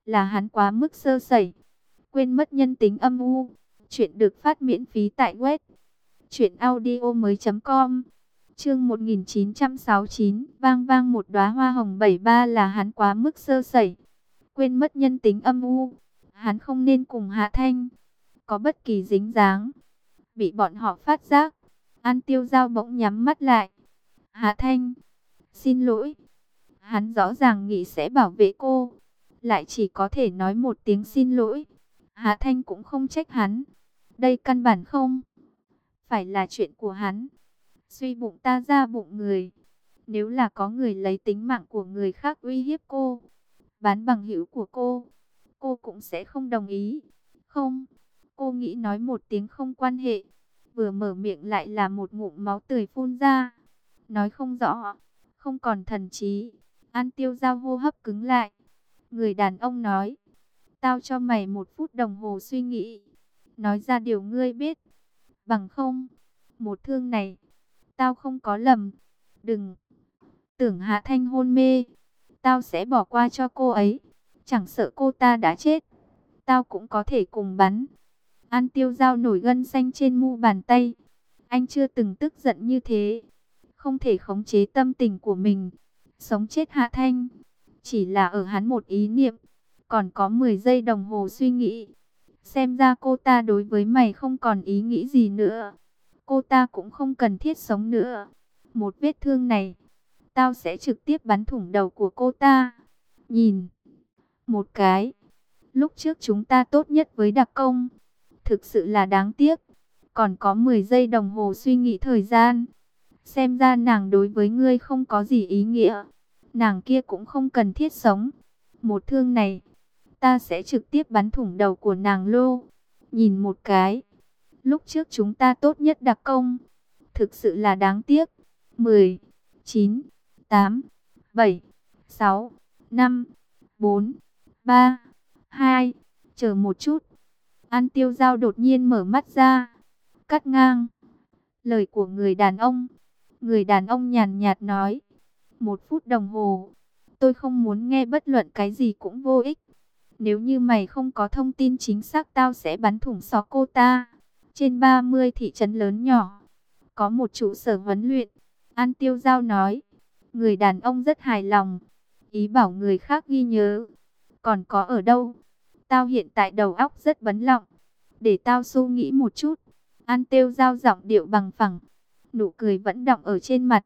là hắn quá mức sơ sẩy, quên mất nhân tính âm u. Chuyện được phát miễn phí tại web truyệnaudiomoi.com. Chương 1969, vang vang một đóa hoa hồng 73 là hắn quá mức sơ sẩy, quên mất nhân tính âm u. Hắn không nên cùng Hạ Thanh có bất kỳ dính dáng. Bị bọn họ phát giác, An Tiêu Giao bỗng nhắm mắt lại. Hạ Thanh, xin lỗi. Hắn rõ ràng nghĩ sẽ bảo vệ cô, lại chỉ có thể nói một tiếng xin lỗi. Hạ Thanh cũng không trách hắn. Đây căn bản không phải là chuyện của hắn. Suy bụng ta ra bụng người. Nếu là có người lấy tính mạng của người khác uy hiếp cô, bán bằng hữu của cô cũng sẽ không đồng ý. Không, cô nghĩ nói một tiếng không quan hệ. Vừa mở miệng lại là một ngụm máu tươi phun ra. Nói không rõ, không còn thần trí. An Tiêu Giao hô hấp cứng lại. Người đàn ông nói, tao cho mày 1 phút đồng hồ suy nghĩ. Nói ra điều ngươi biết. Bằng không, một thương này, tao không có lầm. Đừng tưởng Hạ Thanh hôn mê, tao sẽ bỏ qua cho cô ấy. Chẳng sợ cô ta đã chết, tao cũng có thể cùng bắn. An Tiêu Giao nổi gân xanh trên mu bàn tay. Anh chưa từng tức giận như thế. Không thể khống chế tâm tình của mình. Sống chết Hạ Thanh chỉ là ở hắn một ý niệm. Còn có 10 giây đồng hồ suy nghĩ. Xem ra cô ta đối với mày không còn ý nghĩ gì nữa. Cô ta cũng không cần thiết sống nữa. Một vết thương này, tao sẽ trực tiếp bắn thủng đầu của cô ta. Nhìn một cái, lúc trước chúng ta tốt nhất với đặc công. Thực sự là đáng tiếc. Còn có 10 giây đồng hồ suy nghĩ thời gian. Xem ra nàng đối với ngươi không có gì ý nghĩa. Nàng kia cũng không cần thiết sống. Một thương này, ta sẽ trực tiếp bắn thủng đầu của nàng lô. Nhìn một cái, lúc trước chúng ta tốt nhất đặc công. Thực sự là đáng tiếc. 10, 9, 8, 7, 6, 5, 4, 3, 2. Chờ một chút. An Tiêu Giao đột nhiên mở mắt ra, cắt ngang lời của người đàn ông. Người đàn ông nhàn nhạt nói, 1 phút đồng hồ. Tôi không muốn nghe bất luận cái gì cũng vô ích. Nếu như mày không có thông tin chính xác, tao sẽ bắn thủng xó cô ta. Trên 30 thị trấn lớn nhỏ, có một trụ sở huấn luyện. An Tiêu Giao nói. Người đàn ông rất hài lòng. Ý bảo người khác ghi nhớ. Còn có ở đâu? Tao hiện tại đầu óc rất bấn lọng. Để tao suy nghĩ một chút. An Tiêu Giao giọng điệu bằng phẳng. Nụ cười vẫn đọng ở trên mặt.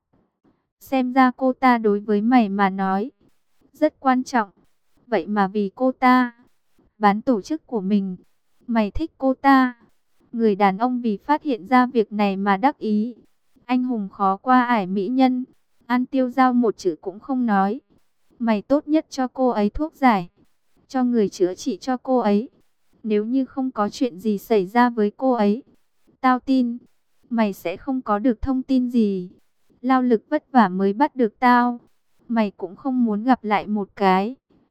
Xem ra cô ta đối với mày mà nói rất quan trọng. Vậy mà vì cô ta bán tổ chức của mình, mày thích cô ta. Người đàn ông vì phát hiện ra việc này mà đắc ý. Anh hùng khó qua ải mỹ nhân. An Tiêu Giao một chữ cũng không nói. Mày tốt nhất cho cô ấy thuốc giải, cho người chữa trị cho cô ấy. Nếu như không có chuyện gì xảy ra với cô ấy, tao tin mày sẽ không có được thông tin gì. Lao lực vất vả mới bắt được tao, mày cũng không muốn gặp lại một cái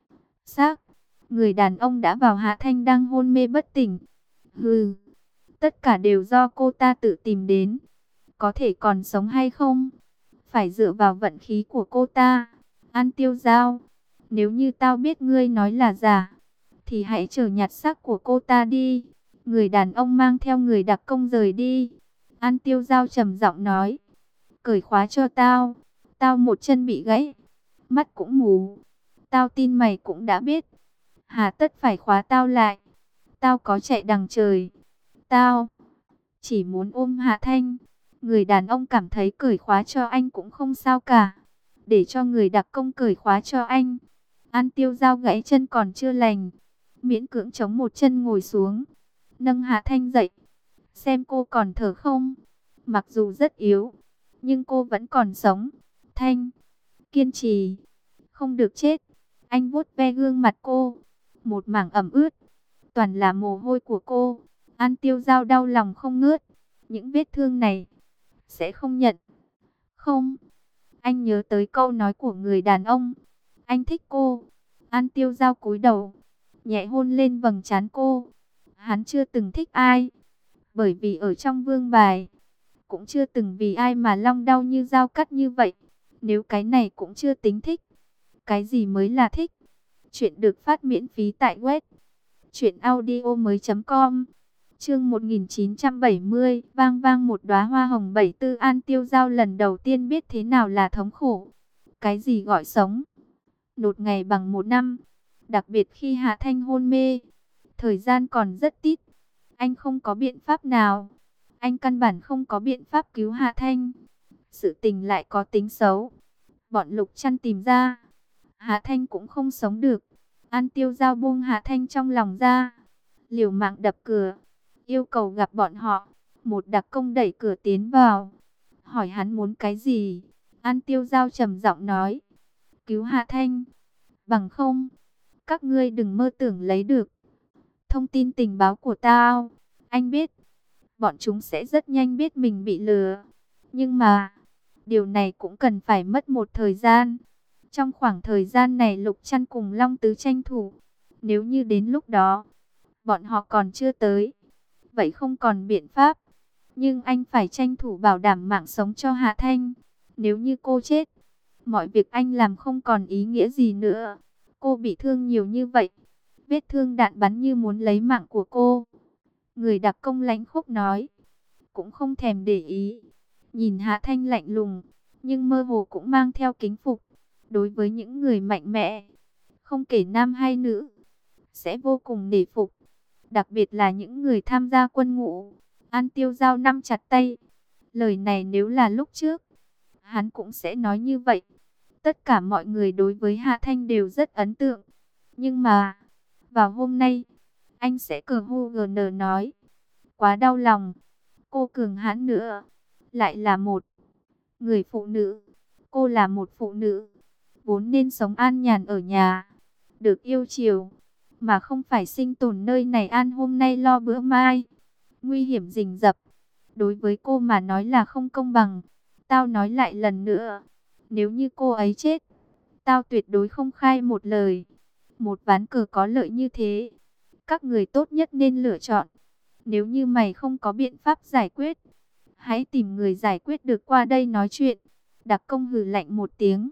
xác người đàn ông đã vào Hạ Thanh đang hôn mê bất tỉnh. Hừ, tất cả đều do cô ta tự tìm đến. Có thể còn sống hay không, phải dựa vào vận khí của cô ta. An Tiêu Giao, nếu như tao biết ngươi nói là giả, thì hãy chờ nhặt xác của cô ta đi. Người đàn ông mang theo người đặc công rời đi. An Tiêu Giao trầm giọng nói, cởi khóa cho tao. Tao một chân bị gãy, mắt cũng mù. Tao tin mày cũng đã biết, hà tất phải khóa tao lại. Tao có chạy đằng trời. Tao chỉ muốn ôm Hạ Thanh. Người đàn ông cảm thấy cởi khóa cho anh cũng không sao cả. Để cho người đặc công cởi khóa cho anh. An Tiêu Giao gãy chân còn chưa lành, miễn cưỡng chống một chân ngồi xuống, nâng Hạ Thanh dậy. Xem cô còn thở không? Mặc dù rất yếu, nhưng cô vẫn còn sống. Thanh, kiên trì, không được chết. Anh vuốt ve gương mặt cô, một mảng ẩm ướt, toàn là mồ hôi của cô. An Tiêu Giao đau lòng không ngớt. Những vết thương này sẽ không nhận. Không. Anh nhớ tới câu nói của người đàn ông. Anh thích cô. An Tiêu Giao cúi đầu, nhẹ hôn lên vầng trán cô. Hắn chưa từng thích ai, bởi vì ở trong vương bài cũng chưa từng vì ai mà long đau như dao cắt như vậy. Nếu cái này cũng chưa tính thích, cái gì mới là thích? Chuyện được phát miễn phí tại web truyệnaudiomoi.com. Chương 1970, vang vang một đóa hoa hồng 74. An Tiêu Giao lần đầu tiên biết thế nào là thống khổ. Cái gì gọi sống? Nốt ngày bằng một năm, đặc biệt khi Hạ Thanh hôn mê, thời gian còn rất ít. Anh không có biện pháp nào, anh căn bản không có biện pháp cứu Hạ Thanh. Sự tình lại có tính xấu. Bọn Lục Trăn tìm ra, Hạ Thanh cũng không sống được. An Tiêu Giao buông Hạ Thanh trong lòng ra, liều mạng đập cửa, yêu cầu gặp bọn họ. Một đặc công đẩy cửa tiến vào, hỏi hắn muốn cái gì. An Tiêu Giao trầm giọng nói, cứu Hạ Thanh, bằng không, các ngươi đừng mơ tưởng lấy được thông tin tình báo của tao. Anh biết, bọn chúng sẽ rất nhanh biết mình bị lừa. Nhưng mà, điều này cũng cần phải mất một thời gian. Trong khoảng thời gian này Lục Trăn cùng Long Tứ tranh thủ. Nếu như đến lúc đó, bọn họ còn chưa tới, vậy không còn biện pháp. Nhưng anh phải tranh thủ bảo đảm mạng sống cho Hạ Thanh. Nếu như cô chết, mọi việc anh làm không còn ý nghĩa gì nữa. Cô bị thương nhiều như vậy, vết thương đạn bắn như muốn lấy mạng của cô. Người đặc công lãnh khốc nói, cũng không thèm để ý. Nhìn Hạ Thanh lạnh lùng, nhưng mơ hồ cũng mang theo kính phục. Đối với những người mạnh mẽ, không kể nam hay nữ, sẽ vô cùng nể phục. Đặc biệt là những người tham gia quân ngũ. An Tiêu Giao nắm chặt tay. Lời này nếu là lúc trước, hắn cũng sẽ nói như vậy. Tất cả mọi người đối với Hạ Thanh đều rất ấn tượng. Nhưng mà, vào hôm nay, anh sẽ cờ hô GN nói. Quá đau lòng. Cô cường hãn nữa, lại là một người phụ nữ. Cô là một phụ nữ, vốn nên sống an nhàn ở nhà, được yêu chiều, mà không phải sinh tồn nơi này ăn hôm nay lo bữa mai. Nguy hiểm rình rập, đối với cô mà nói là không công bằng. Tao nói lại lần nữa, nếu như cô ấy chết, tao tuyệt đối không khai một lời. Một ván cờ có lợi như thế, các người tốt nhất nên lựa chọn. Nếu như mày không có biện pháp giải quyết, hãy tìm người giải quyết được qua đây nói chuyện. Đặc công hừ lạnh một tiếng.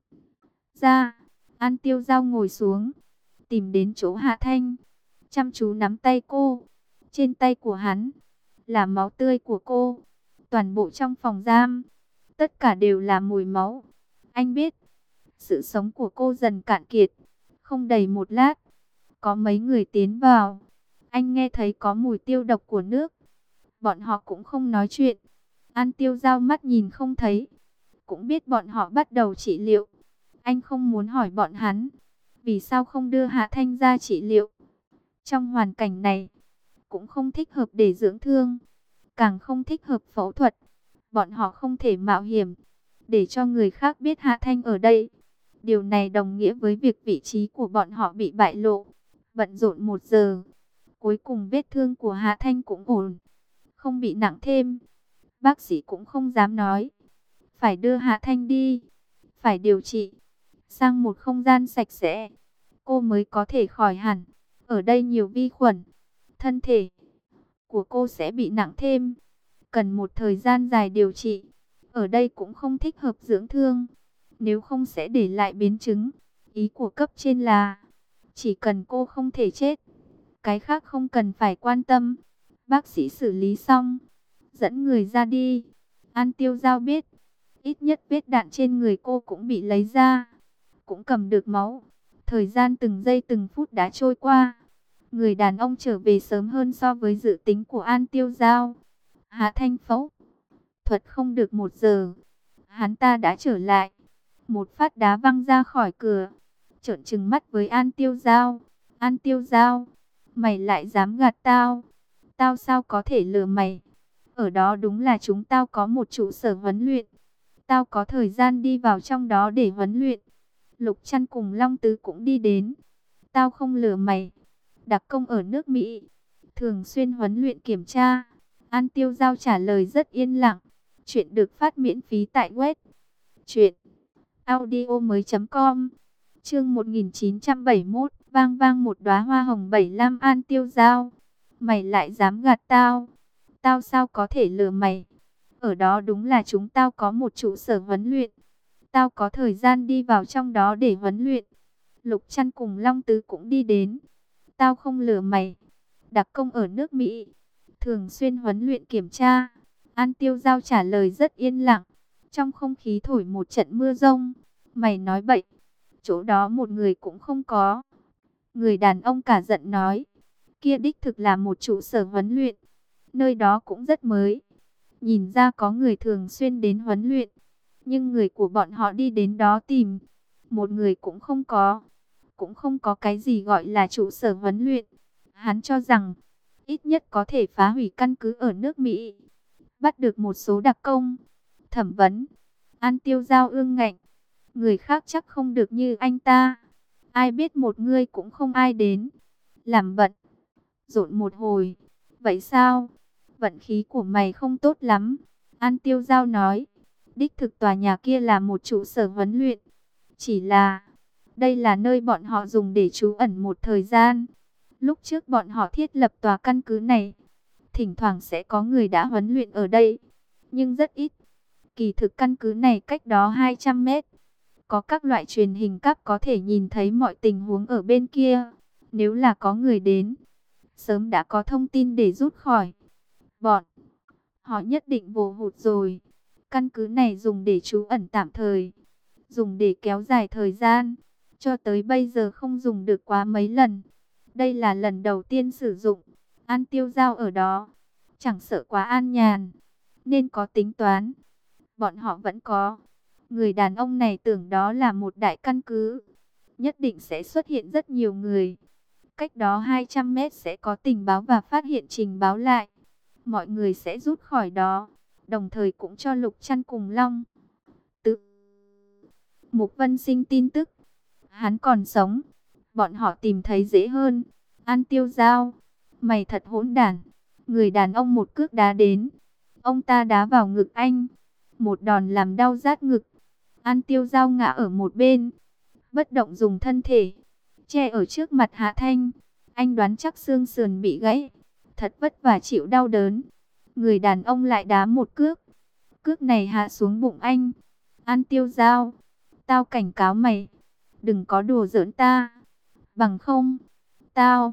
Ra, An Tiêu Giao ngồi xuống, tìm đến chỗ Hạ Thanh, chăm chú nắm tay cô. Trên tay của hắn là máu tươi của cô. Toàn bộ trong phòng giam, tất cả đều là mùi máu. Anh biết, sự sống của cô dần cạn kiệt. Không đầy một lát, có mấy người tiến vào. Anh nghe thấy có mùi tiêu độc của nước. Bọn họ cũng không nói chuyện. An Tiêu Giao mắt nhìn không thấy, cũng biết bọn họ bắt đầu trị liệu. Anh không muốn hỏi bọn hắn, vì sao không đưa Hạ Thanh ra trị liệu. Trong hoàn cảnh này, cũng không thích hợp để dưỡng thương, càng không thích hợp phẫu thuật. Bọn họ không thể mạo hiểm, để cho người khác biết Hạ Thanh ở đây. Điều này đồng nghĩa với việc vị trí của bọn họ bị bại lộ. Bận rộn 1 giờ, cuối cùng vết thương của Hạ Thanh cũng ổn, không bị nặng thêm. Bác sĩ cũng không dám nói, phải đưa Hạ Thanh đi, phải điều trị sang một không gian sạch sẽ, cô mới có thể khỏi hẳn. Ở đây nhiều vi khuẩn, thân thể của cô sẽ bị nặng thêm, cần một thời gian dài điều trị. Ở đây cũng không thích hợp dưỡng thương, nếu không sẽ để lại biến chứng. Ý của cấp trên là, chỉ cần cô không thể chết, cái khác không cần phải quan tâm. Bác sĩ xử lý xong, dẫn người ra đi. An Tiêu Giao biết, ít nhất vết đạn trên người cô cũng bị lấy ra, cũng cầm được máu. Thời gian từng giây từng phút đã trôi qua. Người đàn ông trở về sớm hơn so với dự tính của An Tiêu Giao. Hạ Thanh phẫu thuật không được 1 giờ, hắn ta đã trở lại. Một phát đá văng ra khỏi cửa, trợn trừng mắt với An Tiêu Giao. An Tiêu Giao, mày lại dám gạt tao? Tao sao có thể lừa mày? Ở đó đúng là chúng tao có một trụ sở huấn luyện. Tao có thời gian đi vào trong đó để huấn luyện. Lục Trăn cùng Long Tứ cũng đi đến. Tao không lừa mày. Đặc công ở nước Mỹ, thường xuyên huấn luyện kiểm tra. An Tiêu Giao trả lời rất yên lặng. Chuyện được phát miễn phí tại web truyệnaudiomoi.com. Chương 1971, vang vang một đóa hoa hồng 75. An Tiêu Giao, mày lại dám gạt tao? Tao sao có thể lừa mày? Ở đó đúng là chúng tao có một trụ sở huấn luyện. Tao có thời gian đi vào trong đó để huấn luyện. Lục Trăn cùng Long Tứ cũng đi đến. Tao không lừa mày. Đặc công ở nước Mỹ, thường xuyên huấn luyện kiểm tra. An Tiêu Giao trả lời rất yên lặng. Trong không khí thổi một trận mưa rông. Mày nói bậy. Chỗ đó một người cũng không có. Người đàn ông cả giận nói. Kia đích thực là một trụ sở huấn luyện. Nơi đó cũng rất mới. Nhìn ra có người thường xuyên đến huấn luyện. Nhưng người của bọn họ đi đến đó tìm. Một người cũng không có. Cũng không có cái gì gọi là trụ sở huấn luyện. Hắn cho rằng ít nhất có thể phá hủy căn cứ ở nước Mỹ. Bắt được một số đặc công. Thẩm vấn. An Tiêu Giao ương ngạnh. Người khác chắc không được như anh ta. Ai biết một người cũng không ai đến. Làm bận. Rộn một hồi. Vậy sao? Vận khí của mày không tốt lắm. An Tiêu Giao nói. Đích thực tòa nhà kia là một trụ sở huấn luyện. Chỉ là đây là nơi bọn họ dùng để trú ẩn một thời gian. Lúc trước bọn họ thiết lập tòa căn cứ này. Thỉnh thoảng sẽ có người đã huấn luyện ở đây. Nhưng rất ít. Kỳ thực căn cứ này cách đó 200 mét. Có các loại truyền hình cáp có thể nhìn thấy mọi tình huống ở bên kia. Nếu là có người đến, sớm đã có thông tin để rút khỏi. Bọn họ nhất định vô hụt rồi. Căn cứ này dùng để trú ẩn tạm thời. Dùng để kéo dài thời gian. Cho tới bây giờ không dùng được quá mấy lần. Đây là lần đầu tiên sử dụng. An Tiêu Giao ở đó. Chẳng sợ quá an nhàn. Nên có tính toán. Bọn họ vẫn có. Người đàn ông này tưởng đó là một đại căn cứ. Nhất định sẽ xuất hiện rất nhiều người. Cách đó 200 mét sẽ có tình báo và phát hiện trình báo lại. Mọi người sẽ rút khỏi đó. Đồng thời cũng cho Lục Trăn cùng Long Tứ, Mục Vân Sinh tin tức. Hắn còn sống. Bọn họ tìm thấy dễ hơn. An Tiêu Giao. Mày thật hỗn đản. Người đàn ông một cước đá đến. Ông ta đá vào ngực anh. Một đòn làm đau rát ngực. An Tiêu Giao ngã ở một bên. Bất động dùng thân thể. Che ở trước mặt Hạ Thanh. Anh đoán chắc xương sườn bị gãy. Thật vất vả chịu đau đớn. Người đàn ông lại đá một cước. Cước này hạ xuống bụng anh. An Tiêu Giao. Tao cảnh cáo mày. Đừng có đùa giỡn ta. Bằng không. Tao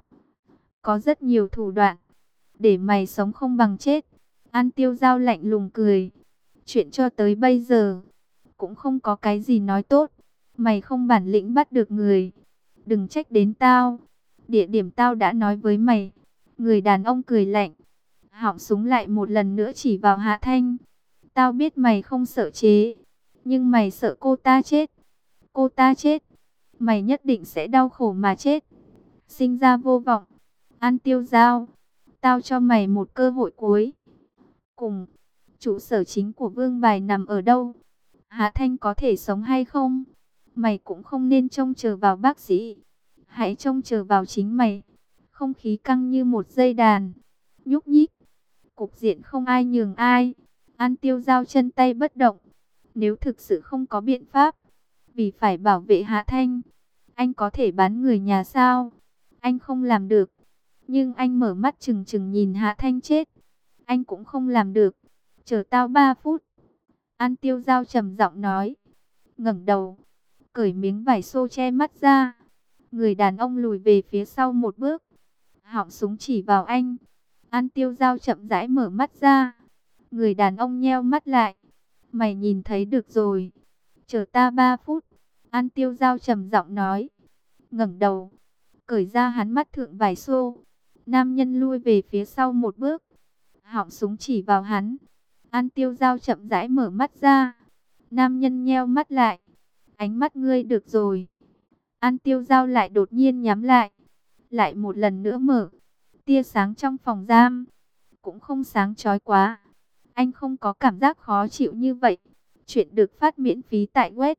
có rất nhiều thủ đoạn. Để mày sống không bằng chết. An Tiêu Giao lạnh lùng cười. Chuyện cho tới bây giờ. Cũng không có cái gì nói tốt. Mày không bản lĩnh bắt được người. Đừng trách đến tao. Địa điểm tao đã nói với mày. Người đàn ông cười lạnh. Họng súng lại một lần nữa chỉ vào Hạ Thanh. Tao biết mày không sợ chế. Nhưng mày sợ cô ta chết. Cô ta chết. Mày nhất định sẽ đau khổ mà chết. Sinh ra vô vọng. An Tiêu Giao. Tao cho mày một cơ hội cuối cùng. Trụ sở chính của Vương Bài nằm ở đâu? Hạ Thanh có thể sống hay không? Mày cũng không nên trông chờ vào bác sĩ. Hãy trông chờ vào chính mày. Không khí căng như một dây đàn. Nhúc nhích. Cục diện không ai nhường ai. An Tiêu Giao chân tay bất động. Nếu thực sự không có biện pháp. Vì phải bảo vệ Hạ Thanh. Anh có thể bán người nhà sao? Anh không làm được. Nhưng anh mở mắt trừng trừng nhìn Hạ Thanh chết. Anh cũng không làm được. Chờ tao 3 phút. An Tiêu Giao trầm giọng nói. Ngẩng đầu. Cởi miếng vải xô che mắt ra. Người đàn ông lùi về phía sau một bước. Họng súng chỉ vào anh. An Tiêu Giao chậm rãi mở mắt ra. Người đàn ông nheo mắt lại. Mày nhìn thấy được rồi. Chờ ta 3 phút. An Tiêu Giao trầm giọng nói. Ngẩng đầu. Cởi ra hắn mắt thượng vải xô. Nam nhân lui về phía sau một bước. Họng súng chỉ vào hắn. An Tiêu Giao chậm rãi mở mắt ra. Nam nhân nheo mắt lại. Ánh mắt ngươi được rồi. An Tiêu Giao lại đột nhiên nhắm lại. Lại một lần nữa mở. Tia sáng trong phòng giam. Cũng không sáng chói quá. Anh không có cảm giác khó chịu như vậy. Chuyện được phát miễn phí tại web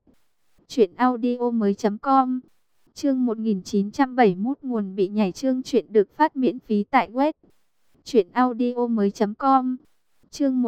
truyệnaudiomoi.com. Chương 1971 nguồn bị nhảy. Chương chuyện được phát miễn phí tại web truyệnaudiomoi.com. Chương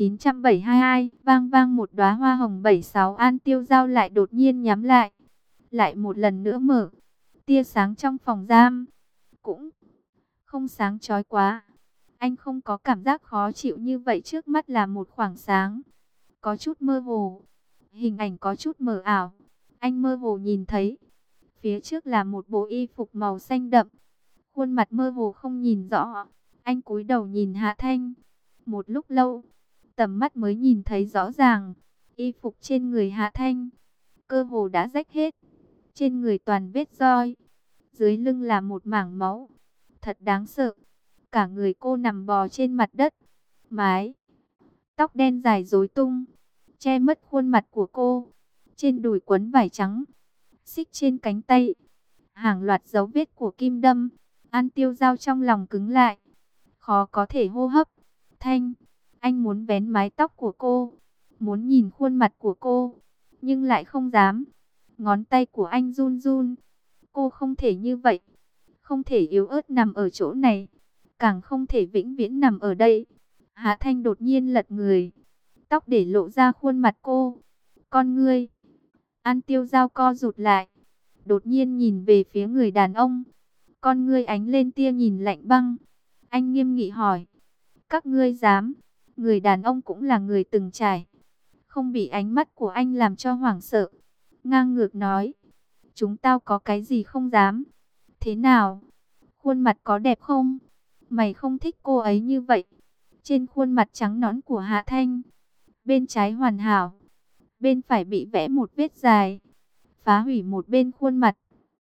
1972, vang vang một đóa hoa hồng 76. An Tiêu Giao lại đột nhiên nhắm lại. Lại một lần nữa mở. Tia sáng trong phòng giam. Cũng không sáng chói quá. Anh không có cảm giác khó chịu như vậy. Trước mắt là một khoảng sáng. Có chút mơ hồ. Hình ảnh có chút mờ ảo. Anh mơ hồ nhìn thấy Phía trước là một bộ y phục màu xanh đậm, khuôn mặt mơ hồ không nhìn rõ. Anh cúi đầu nhìn Hạ Thanh. Một lúc lâu, tầm mắt mới nhìn thấy rõ ràng. Y phục trên người Hạ Thanh, cơ hồ đã rách hết. Trên người toàn vết roi. Dưới lưng là một mảng máu. Thật đáng sợ. Cả người cô nằm bò trên mặt đất. Mái tóc đen dài rối tung, che mất khuôn mặt của cô. Trên đùi quấn vải trắng. Xích trên cánh tay, hàng loạt dấu vết của kim đâm. An Tiêu Dao trong lòng cứng lại, khó có thể hô hấp. Thanh, anh muốn vén mái tóc của cô, muốn nhìn khuôn mặt của cô, nhưng lại không dám. Ngón tay của anh run run. Cô không thể như vậy, không thể yếu ớt nằm ở chỗ này, càng không thể vĩnh viễn nằm ở đây. Hạ Thanh đột nhiên lật người, tóc để lộ ra khuôn mặt cô. Con ngươi An Tiêu Dao co rụt lại, đột nhiên nhìn về phía người đàn ông. Con ngươi ánh lên tia nhìn lạnh băng. Anh nghiêm nghị hỏi, các ngươi dám? Người đàn ông cũng là người từng trải, không bị ánh mắt của anh làm cho hoảng sợ. Ngang ngược nói, chúng tao có cái gì không dám? Thế nào? Khuôn mặt có đẹp không? Mày không thích cô ấy như vậy? Trên khuôn mặt trắng nõn của Hạ Thanh, bên trái hoàn hảo, bên phải bị vẽ một vết dài, phá hủy một bên khuôn mặt.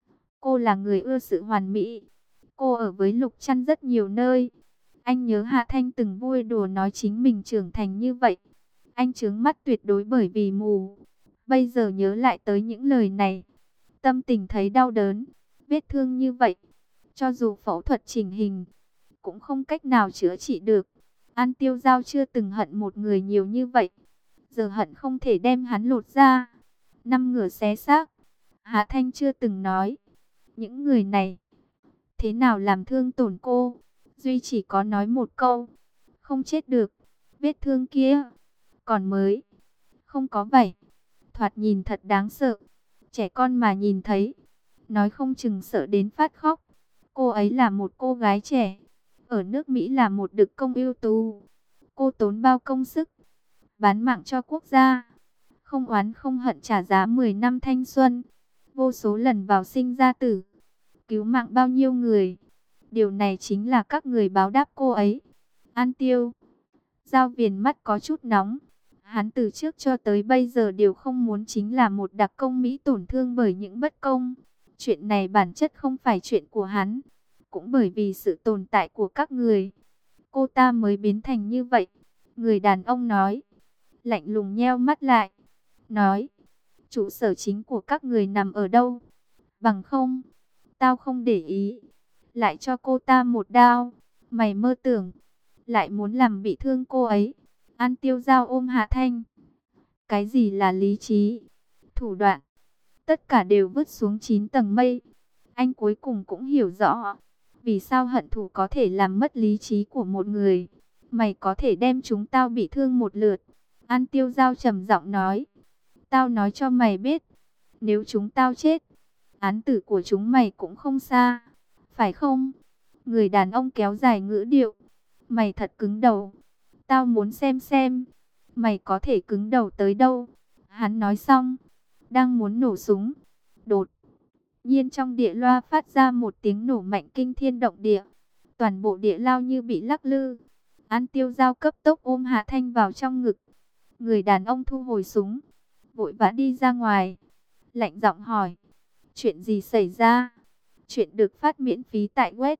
Cô là người ưa sự hoàn mỹ. Cô ở với Lục Trăn rất nhiều nơi. Anh nhớ Hạ Thanh từng vui đùa nói chính mình trưởng thành như vậy. Anh trướng mắt tuyệt đối bởi vì mù. Bây giờ nhớ lại tới những lời này, tâm tình thấy đau đớn. Vết thương như vậy, cho dù phẫu thuật chỉnh hình, cũng không cách nào chữa trị được. An Tiêu Dao chưa từng hận một người nhiều như vậy. Giờ hận không thể đem hắn lột ra, năm ngửa xé xác. Hạ Thanh chưa từng nói, những người này thế nào làm thương tổn cô. Duy chỉ có nói một câu, không chết được. Vết thương kia còn mới, không có vảy, thoạt nhìn thật đáng sợ. Trẻ con mà nhìn thấy, nói không chừng sợ đến phát khóc. Cô ấy là một cô gái trẻ, ở nước Mỹ là một đực công ưu tú. Cô tốn bao công sức, bán mạng cho quốc gia, không oán không hận trả giá 10 năm thanh xuân, vô số lần vào sinh ra tử, cứu mạng bao nhiêu người. Điều này chính là các người báo đáp cô ấy. An Tiêu Dao viền mắt có chút nóng. Hắn từ trước cho tới bây giờ đều không muốn chính là một đặc công Mỹ tổn thương bởi những bất công. Chuyện này bản chất không phải chuyện của hắn. Cũng bởi vì sự tồn tại của các người, cô ta mới biến thành như vậy. Người đàn ông nói, lạnh lùng nheo mắt lại, nói, trụ sở chính của các người nằm ở đâu? Bằng không, tao không để ý, lại cho cô ta một đao. Mày mơ tưởng, lại muốn làm bị thương cô ấy. An Tiêu Dao ôm Hạ Thanh. Cái gì là lý trí, thủ đoạn, tất cả đều vứt xuống 9 tầng mây. Anh cuối cùng cũng hiểu rõ, vì sao hận thù có thể làm mất lý trí của một người. Mày có thể đem chúng tao bị thương một lượt. An Tiêu Dao trầm giọng nói, tao nói cho mày biết, nếu chúng tao chết, án tử của chúng mày cũng không xa, phải không? Người đàn ông kéo dài ngữ điệu, mày thật cứng đầu. Tao muốn xem mày có thể cứng đầu tới đâu. Hắn nói xong, đang muốn nổ súng, đột nhiên trong địa loa phát ra một tiếng nổ mạnh kinh thiên động địa. Toàn bộ địa lao như bị lắc lư. An Tiêu Dao cấp tốc ôm Hạ Thanh vào trong ngực. Người đàn ông thu hồi súng, vội vã đi ra ngoài, lạnh giọng hỏi, chuyện gì xảy ra? Chuyện được phát miễn phí tại web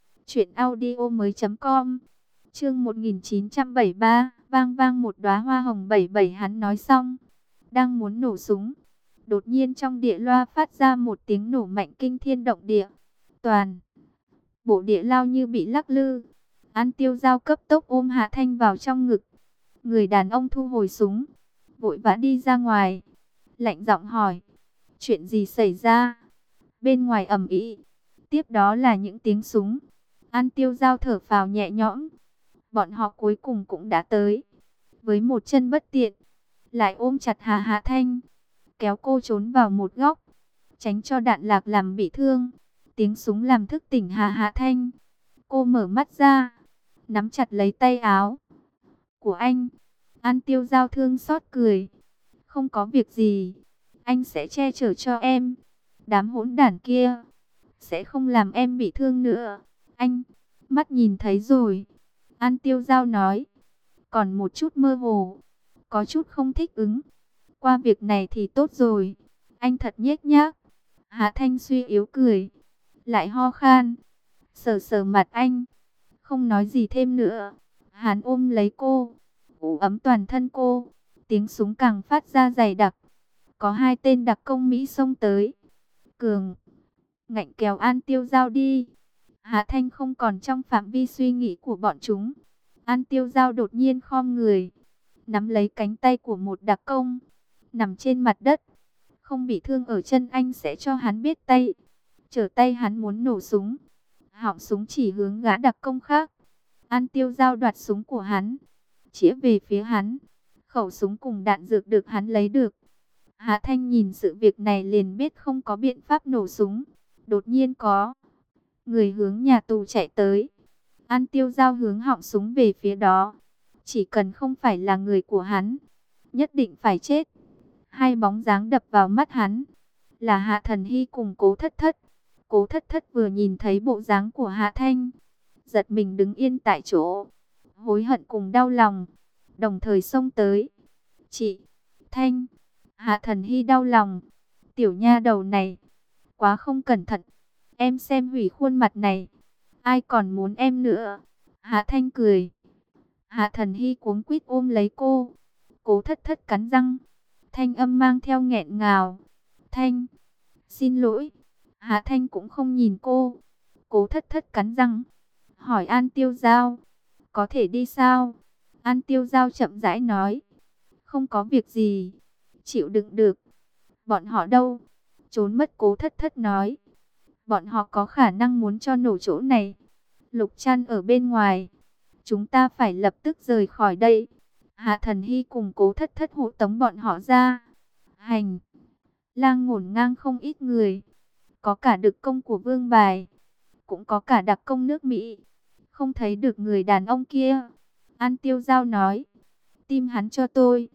truyệnaudiomoi.com. Chương 1973, vang vang một đóa hoa hồng 77. Hắn nói xong, đang muốn nổ súng, đột nhiên trong địa loa phát ra một tiếng nổ mạnh kinh thiên động địa. Toàn bộ địa lao như bị lắc lư. An Tiêu Dao cấp tốc ôm Hạ Thanh vào trong ngực. Người đàn ông thu hồi súng, vội vã đi ra ngoài, lạnh giọng hỏi, chuyện gì xảy ra? Bên ngoài ầm ĩ, tiếp đó là những tiếng súng. An Tiêu Dao thở phào nhẹ nhõm. Bọn họ cuối cùng cũng đã tới. Với một chân bất tiện, lại ôm chặt Hạ Thanh, kéo cô trốn vào một góc, tránh cho đạn lạc làm bị thương. Tiếng súng làm thức tỉnh Hạ Thanh. Cô mở mắt ra, nắm chặt lấy tay áo của anh. An Tiêu Dao thương xót cười, không có việc gì, anh sẽ che chở cho em. Đám hỗn đản kia sẽ không làm em bị thương nữa. Anh, mắt nhìn thấy rồi. An Tiêu Giao nói, còn một chút mơ hồ, có chút không thích ứng. Qua việc này thì tốt rồi. Anh thật nhếch nhác. Hạ Thanh suy yếu cười, lại ho khan, sờ sờ mặt anh, không nói gì thêm nữa. Hắn ôm lấy cô, ủ ấm toàn thân cô. Tiếng súng càng phát ra dày đặc. Có hai tên đặc công Mỹ xông tới. Cường ngạnh kéo An Tiêu Giao đi. Hạ Thanh không còn trong phạm vi suy nghĩ của bọn chúng. An Tiêu Giao đột nhiên khom người, nắm lấy cánh tay của một đặc công, nằm trên mặt đất. Không bị thương ở chân anh sẽ cho hắn biết tay. Trở tay hắn muốn nổ súng. Họng súng chỉ hướng gã đặc công khác. An Tiêu Giao đoạt súng của hắn, chĩa về phía hắn. Khẩu súng cùng đạn dược được hắn lấy được. Hạ Thanh nhìn sự việc này liền biết không có biện pháp nổ súng. Đột nhiên có người hướng nhà tù chạy tới. An Tiêu Giao hướng họng súng về phía đó. Chỉ cần không phải là người của hắn, nhất định phải chết. Hai bóng dáng đập vào mắt hắn, là Hạ Thần Hy cùng Cố Thất Thất. Cố Thất Thất vừa nhìn thấy bộ dáng của Hạ Thanh, giật mình đứng yên tại chỗ, hối hận cùng đau lòng, đồng thời xông tới. Chị Thanh, Hạ Thần Hy đau lòng, tiểu nha đầu này, quá không cẩn thận. Em xem hủy khuôn mặt này, ai còn muốn em nữa. Hạ Thanh cười. Hạ Thần Hy cuống quýt ôm lấy cô. Cố Thất Thất cắn răng, thanh âm mang theo nghẹn ngào. Thanh, xin lỗi. Hạ Thanh cũng không nhìn cô. Cố Thất Thất cắn răng, hỏi An Tiêu Giao, có thể đi sao? An Tiêu Giao chậm rãi nói, không có việc gì, chịu đựng được. Bọn họ đâu? Trốn mất. Cố Thất Thất nói, bọn họ có khả năng muốn cho nổ chỗ này. Lục Trăn ở bên ngoài, chúng ta phải lập tức rời khỏi đây. Hạ Thần Hy cùng Cố Thất Thất hộ tống bọn họ ra. Hành lang ngổn ngang không ít người, có cả đực công của Vương Bài, cũng có cả đặc công nước Mỹ. Không thấy được người đàn ông kia. An Tiêu Giao nói, tim hắn cho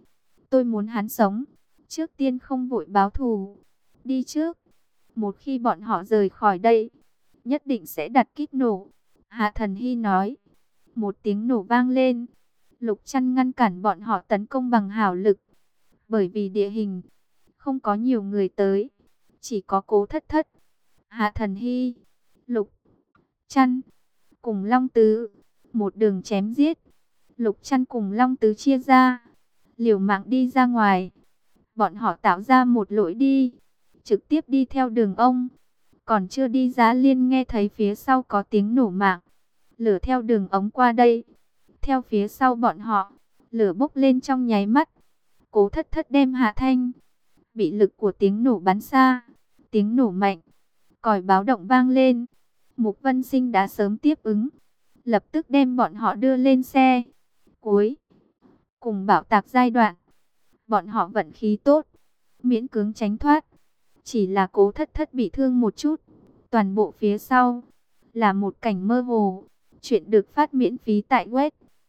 tôi muốn hắn sống. Trước tiên không vội báo thù, đi trước. Một khi bọn họ rời khỏi đây, nhất định sẽ đặt kíp nổ. Hạ Thần Hy nói. Một tiếng nổ vang lên. Lục Trăn ngăn cản bọn họ tấn công bằng hảo lực. Bởi vì địa hình, không có nhiều người tới, chỉ có Cố Thất Thất, Hạ Thần Hy, Lục Trăn cùng Long Tứ. Một đường chém giết. Lục Trăn cùng Long Tứ chia ra, liều mạng đi ra ngoài. Bọn họ tạo ra một lối đi, trực tiếp đi theo đường ông. Còn chưa đi Giá Liên nghe thấy phía sau có tiếng nổ mạng. Lửa theo đường ống qua đây. Theo phía sau bọn họ, lửa bốc lên trong nháy mắt. Cố Thất Thất đem Hạ Thanh, bị lực của tiếng nổ bắn xa. Tiếng nổ mạnh, còi báo động vang lên. Mục Vân Sinh đã sớm tiếp ứng, lập tức đem bọn họ đưa lên xe. Cuối cùng bạo tạc giai đoạn, bọn họ vận khí tốt, miễn cưỡng tránh thoát. Chỉ là Cố Thất Thất bị thương một chút. Toàn bộ phía sau là một cảnh mơ hồ. Chuyện được phát miễn phí tại web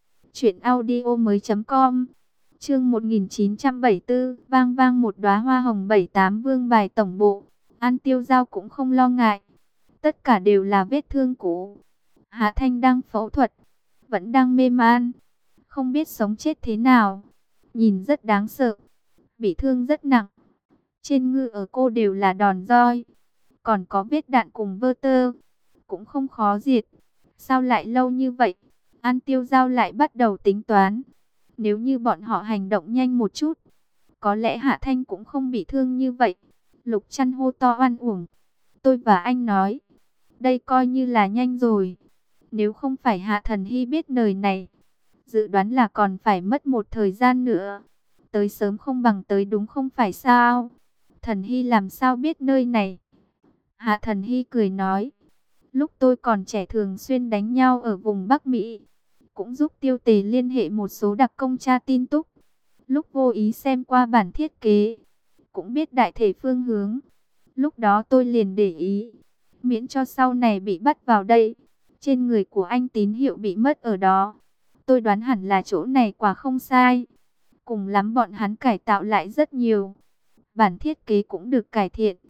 truyệnaudiomoi.com. Chương 1974, vang vang một đóa hoa hồng. 78 Vương Bài tổng bộ. An Tiêu Giao cũng không lo ngại, tất cả đều là vết thương cũ. Hạ Thanh đang phẫu thuật, vẫn đang mê man, không biết sống chết thế nào, nhìn rất đáng sợ, bị thương rất nặng. Trên ngư ở cô đều là đòn roi, còn có vết đạn cùng vơ tơ, cũng không khó diệt. Sao lại lâu như vậy? An Tiêu Giao lại bắt đầu tính toán. Nếu như bọn họ hành động nhanh một chút, có lẽ Hạ Thanh cũng không bị thương như vậy. Lục Trăn hô to oan uổng. Tôi và anh nói, đây coi như là nhanh rồi. Nếu không phải Hạ Thần Hy biết nơi này, dự đoán là còn phải mất một thời gian nữa. Tới sớm không bằng tới đúng không phải sao? Thần Hy làm sao biết nơi này? Hạ Thần Hy cười nói, lúc tôi còn trẻ thường xuyên đánh nhau ở vùng Bắc Mỹ, cũng giúp Tiêu Tề liên hệ một số đặc công tra tin tức. Lúc vô ý xem qua bản thiết kế, cũng biết đại thể phương hướng. Lúc đó tôi liền để ý, miễn cho sau này bị bắt vào đây. Trên người của anh tín hiệu bị mất ở đó, tôi đoán hẳn là chỗ này quả không sai. Cùng lắm bọn hắn cải tạo lại rất nhiều, bản thiết kế cũng được cải thiện.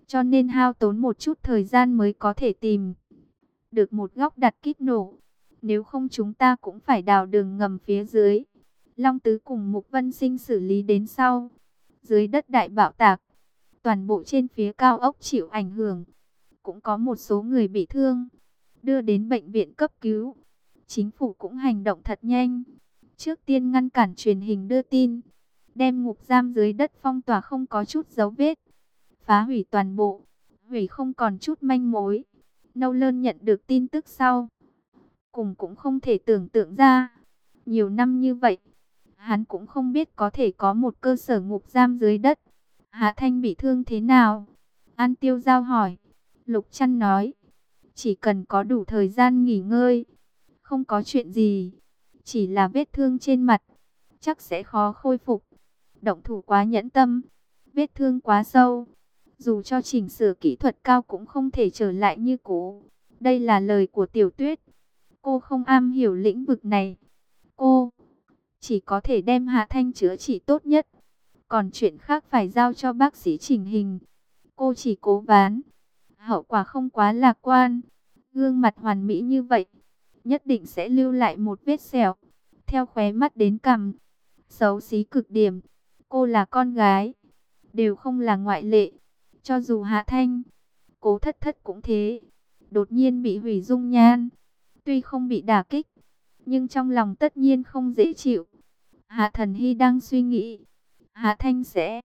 cho nên hao tốn một chút thời gian mới có thể tìm được một góc đặt kíp nổ. Nếu không chúng ta cũng phải đào đường ngầm phía dưới. Long Tứ cùng Mục Vân Sinh xử lý đến sau. Dưới đất đại bạo tạc, toàn bộ trên phía cao ốc chịu ảnh hưởng. Cũng có một số người bị thương, đưa đến bệnh viện cấp cứu. Chính phủ cũng hành động thật nhanh. Trước tiên ngăn cản truyền hình đưa tin, đem ngục giam dưới đất phong tỏa không có chút dấu vết. Phá hủy toàn bộ, hủy không còn chút manh mối. Nâu Lơn nhận được tin tức sau, cùng cũng không thể tưởng tượng ra. Nhiều năm như vậy, hắn cũng không biết có thể có một cơ sở ngục giam dưới đất. Hạ Thanh bị thương thế nào? An Tiêu Giao hỏi. Lục Trăn nói, chỉ cần có đủ thời gian nghỉ ngơi, không có chuyện gì. Chỉ là vết thương trên mặt, chắc sẽ khó khôi phục. Động thủ quá nhẫn tâm, vết thương quá sâu. Dù cho chỉnh sửa kỹ thuật cao cũng không thể trở lại như cũ. Đây là lời của Tiểu Tuyết. Cô không am hiểu lĩnh vực này. Cô chỉ có thể đem Hạ Thanh chữa trị tốt nhất. Còn chuyện khác phải giao cho bác sĩ chỉnh hình. Cô chỉ cố ván. Hậu quả không quá lạc quan. Gương mặt hoàn mỹ như vậy, nhất định sẽ lưu lại một vết sẹo theo khóe mắt đến cằm. Xấu xí cực điểm. Cô là con gái, đều không là ngoại lệ. Cho dù Hạ Thanh, Cố Thất Thất cũng thế. Đột nhiên bị hủy dung nhan, tuy không bị đả kích, nhưng trong lòng tất nhiên không dễ chịu. Hạ Thần Hy đang suy nghĩ, Hạ Thanh sẽ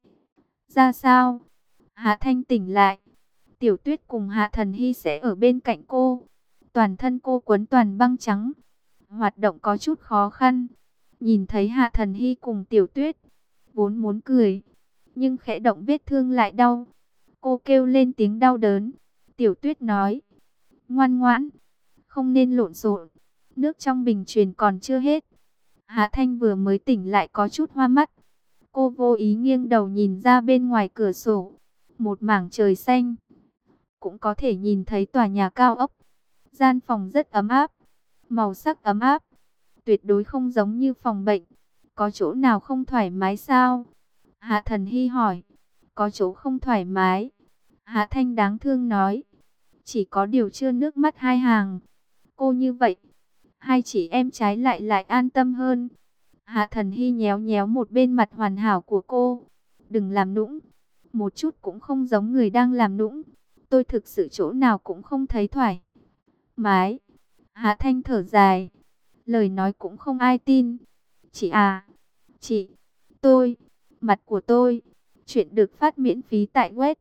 ra sao? Hạ Thanh tỉnh lại, Tiểu Tuyết cùng Hạ Thần Hy sẽ ở bên cạnh cô. Toàn thân cô quấn toàn băng trắng, hoạt động có chút khó khăn. Nhìn thấy Hạ Thần Hy cùng Tiểu Tuyết, vốn muốn cười, nhưng khẽ động vết thương lại đau. Cô kêu lên tiếng đau đớn. Tiểu Tuyết nói, ngoan ngoãn, không nên lộn xộn. Nước trong bình truyền còn chưa hết. Hạ Thanh vừa mới tỉnh lại có chút hoa mắt. Cô vô ý nghiêng đầu nhìn ra bên ngoài cửa sổ. Một mảng trời xanh. Cũng có thể nhìn thấy tòa nhà cao ốc. Gian phòng rất ấm áp. Màu sắc ấm áp. Tuyệt đối không giống như phòng bệnh. Có chỗ nào không thoải mái sao? Hạ Thần Hy hỏi. Có chỗ không thoải mái. Hạ Thanh đáng thương nói. Chỉ có điều chưa nước mắt hai hàng. Cô như vậy, hai chị em trái lại an tâm hơn. Hạ Thần Hy nhéo nhéo một bên mặt hoàn hảo của cô. Đừng làm nũng. Một chút cũng không giống người đang làm nũng. Tôi thực sự chỗ nào cũng không thấy thoải mái. Hạ Thanh thở dài. Lời nói cũng không ai tin. Chị à, chị, tôi, mặt của tôi. Chuyện được phát miễn phí tại web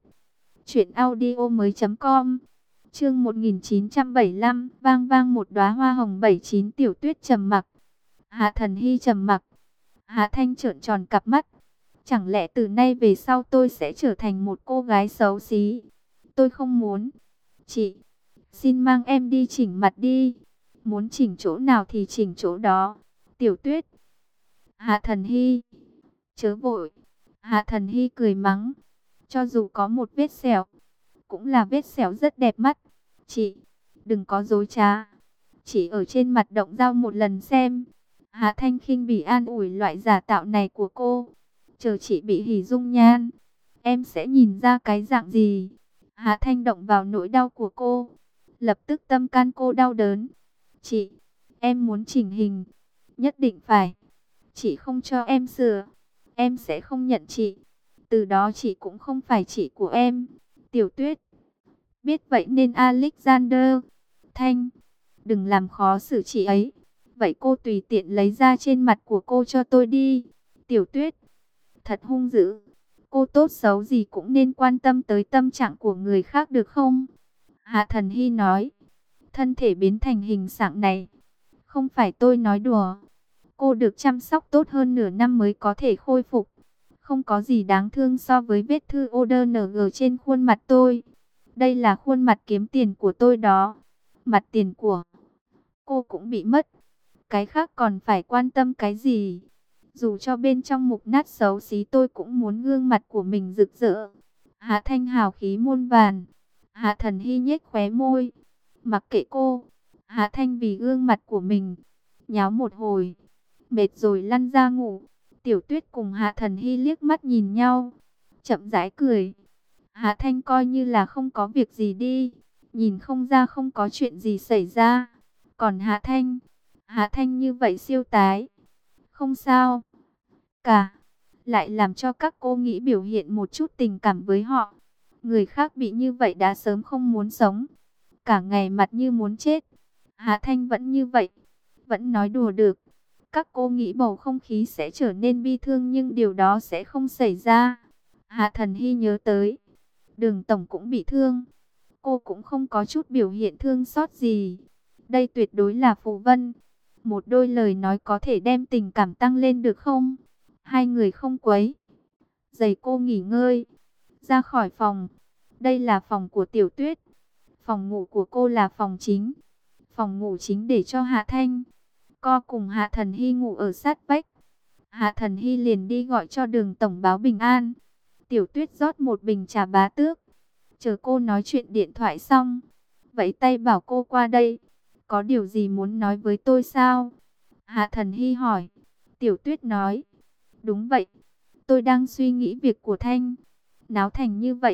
truyệnaudiomoi.com. Chương 1975, vang vang một đóa hoa hồng. 79. Tiểu Tuyết trầm mặc. Hạ Thần Hy trầm mặc. Hạ Thanh trợn tròn cặp mắt. Chẳng lẽ từ nay về sau tôi sẽ trở thành một cô gái xấu xí? Tôi không muốn. Chị, xin mang em đi chỉnh mặt đi. Muốn chỉnh chỗ nào thì chỉnh chỗ đó. Tiểu Tuyết. Hạ Thần Hy, chớ vội. Hạ Thần Hy cười mắng. Cho dù có một vết sẹo, cũng là vết sẹo rất đẹp mắt. Chị, đừng có dối trá. Chỉ ở trên mặt động dao một lần xem. Hạ Thanh khinh bỉ an ủi loại giả tạo này của cô. Chờ chị bị hỉ dung nhan, em sẽ nhìn ra cái dạng gì. Hạ Thanh động vào nỗi đau của cô. Lập tức tâm can cô đau đớn. Chị, em muốn chỉnh hình. Nhất định phải. Chị không cho em sửa, em sẽ không nhận chị. Từ đó chị cũng không phải chị của em. Tiểu Tuyết biết vậy nên Alexander Thanh, đừng làm khó xử chị ấy. Vậy cô tùy tiện lấy ra trên mặt của cô cho tôi đi. Tiểu Tuyết thật hung dữ. Cô tốt xấu gì cũng nên quan tâm tới tâm trạng của người khác được không? Hạ Thần Hy nói. Thân thể biến thành hình dạng này, không phải tôi nói đùa. Cô được chăm sóc tốt hơn nửa năm mới có thể khôi phục. Không có gì đáng thương so với vết thư ODNG trên khuôn mặt tôi. Đây là khuôn mặt kiếm tiền của tôi đó. Mặt tiền của cô cũng bị mất. Cái khác còn phải quan tâm cái gì? Dù cho bên trong mục nát xấu xí tôi cũng muốn gương mặt của mình rực rỡ. Hạ Thanh hào khí muôn vàn. Hạ Thần Hy nhếch khóe môi. Mặc kệ cô. Hạ Thanh vì gương mặt của mình nháo một hồi, mệt rồi lăn ra ngủ. Tiểu Tuyết cùng Hạ Thần Hy liếc mắt nhìn nhau, chậm rãi cười. Hạ Thanh coi như là không có việc gì đi, nhìn không ra không có chuyện gì xảy ra. Còn Hạ Thanh như vậy siêu tái, không sao cả, lại làm cho các cô nghĩ biểu hiện một chút tình cảm với họ. Người khác bị như vậy đã sớm không muốn sống, cả ngày mặt như muốn chết. Hạ Thanh vẫn như vậy, vẫn nói đùa được. Các cô nghĩ bầu không khí sẽ trở nên bi thương nhưng điều đó sẽ không xảy ra. Hạ Thần Hy nhớ tới, Đường tổng cũng bị thương, cô cũng không có chút biểu hiện thương xót gì. Đây tuyệt đối là phù vân. Một đôi lời nói có thể đem tình cảm tăng lên được không? Hai người không quấy rầy cô nghỉ ngơi, ra khỏi phòng. Đây là phòng của Tiểu Tuyết. Phòng ngủ của cô là phòng chính. Phòng ngủ chính để cho Hạ Thanh. Co cùng Hạ Thần Hy ngủ ở sát vách. Hạ Thần Hy liền đi gọi cho Đường tổng báo bình an. Tiểu Tuyết rót một bình trà bá tước. Chờ cô nói chuyện điện thoại xong, vẫy tay bảo cô qua đây. Có điều gì muốn nói với tôi sao? Hạ Thần Hy hỏi. Tiểu Tuyết nói. Đúng vậy. Tôi đang suy nghĩ việc của Thanh. Náo thành như vậy,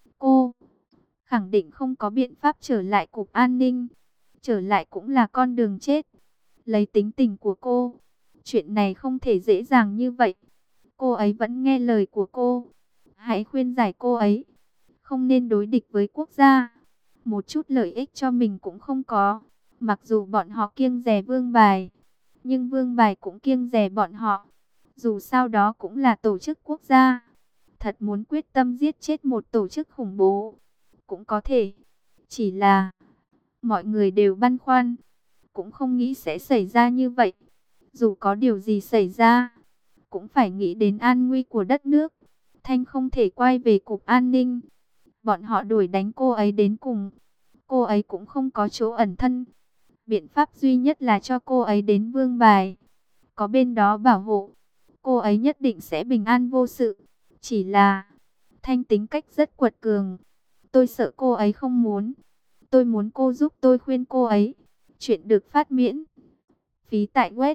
cô khẳng định không có biện pháp trở lại cục an ninh. Trở lại cũng là con đường chết. Lấy tính tình của cô, chuyện này không thể dễ dàng như vậy. Cô ấy vẫn nghe lời của cô. Hãy khuyên giải cô ấy, không nên đối địch với quốc gia. Một chút lợi ích cho mình cũng không có. Mặc dù bọn họ kiêng dè Vương Bài, nhưng Vương Bài cũng kiêng dè bọn họ. Dù sao đó cũng là tổ chức quốc gia. Thật muốn quyết tâm giết chết một tổ chức khủng bố, cũng có thể. Chỉ là mọi người đều băn khoăn, cũng không nghĩ sẽ xảy ra như vậy. Dù có điều gì xảy ra, cũng phải nghĩ đến an nguy của đất nước. Thanh không thể quay về cục an ninh. Bọn họ đuổi đánh cô ấy đến cùng. Cô ấy cũng không có chỗ ẩn thân. Biện pháp duy nhất là cho cô ấy đến Vương Bài. Có bên đó bảo hộ, cô ấy nhất định sẽ bình an vô sự. Chỉ là Thanh tính cách rất quật cường. Tôi sợ cô ấy không muốn. Tôi muốn cô giúp tôi khuyên cô ấy. Chuyện được phát miễn phí tại web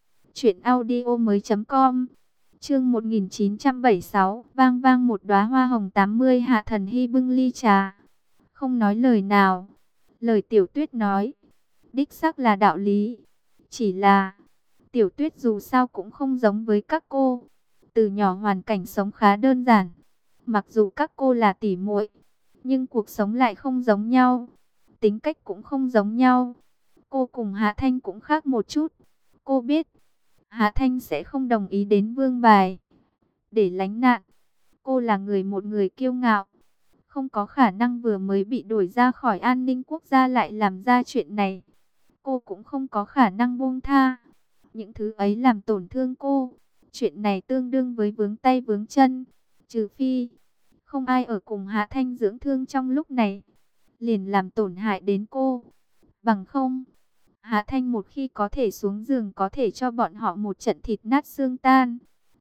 truyệnaudiomoi.com. Chương 1976, vang vang một đóa hoa hồng 80. Hạ Thần Hy bưng ly trà, không nói lời nào. Lời Tiểu Tuyết nói, đích xác là đạo lý. Chỉ là Tiểu Tuyết dù sao cũng không giống với các cô. Từ nhỏ hoàn cảnh sống khá đơn giản. Mặc dù các cô là tỷ muội, nhưng cuộc sống lại không giống nhau. Tính cách cũng không giống nhau. Cô cùng Hạ Thanh cũng khác một chút. Cô biết Hạ Thanh sẽ không đồng ý đến Vương Bài để lánh nạn. Cô là một người kiêu ngạo, không có khả năng vừa mới bị đuổi ra khỏi an ninh quốc gia lại làm ra chuyện này. Cô cũng không có khả năng buông tha. Những thứ ấy làm tổn thương cô. Chuyện này tương đương với vướng tay vướng chân. Trừ phi không ai ở cùng Hạ Thanh dưỡng thương trong lúc này, liền làm tổn hại đến cô. Bằng không, Hạ Thanh một khi có thể xuống giường có thể cho bọn họ một trận thịt nát xương tan.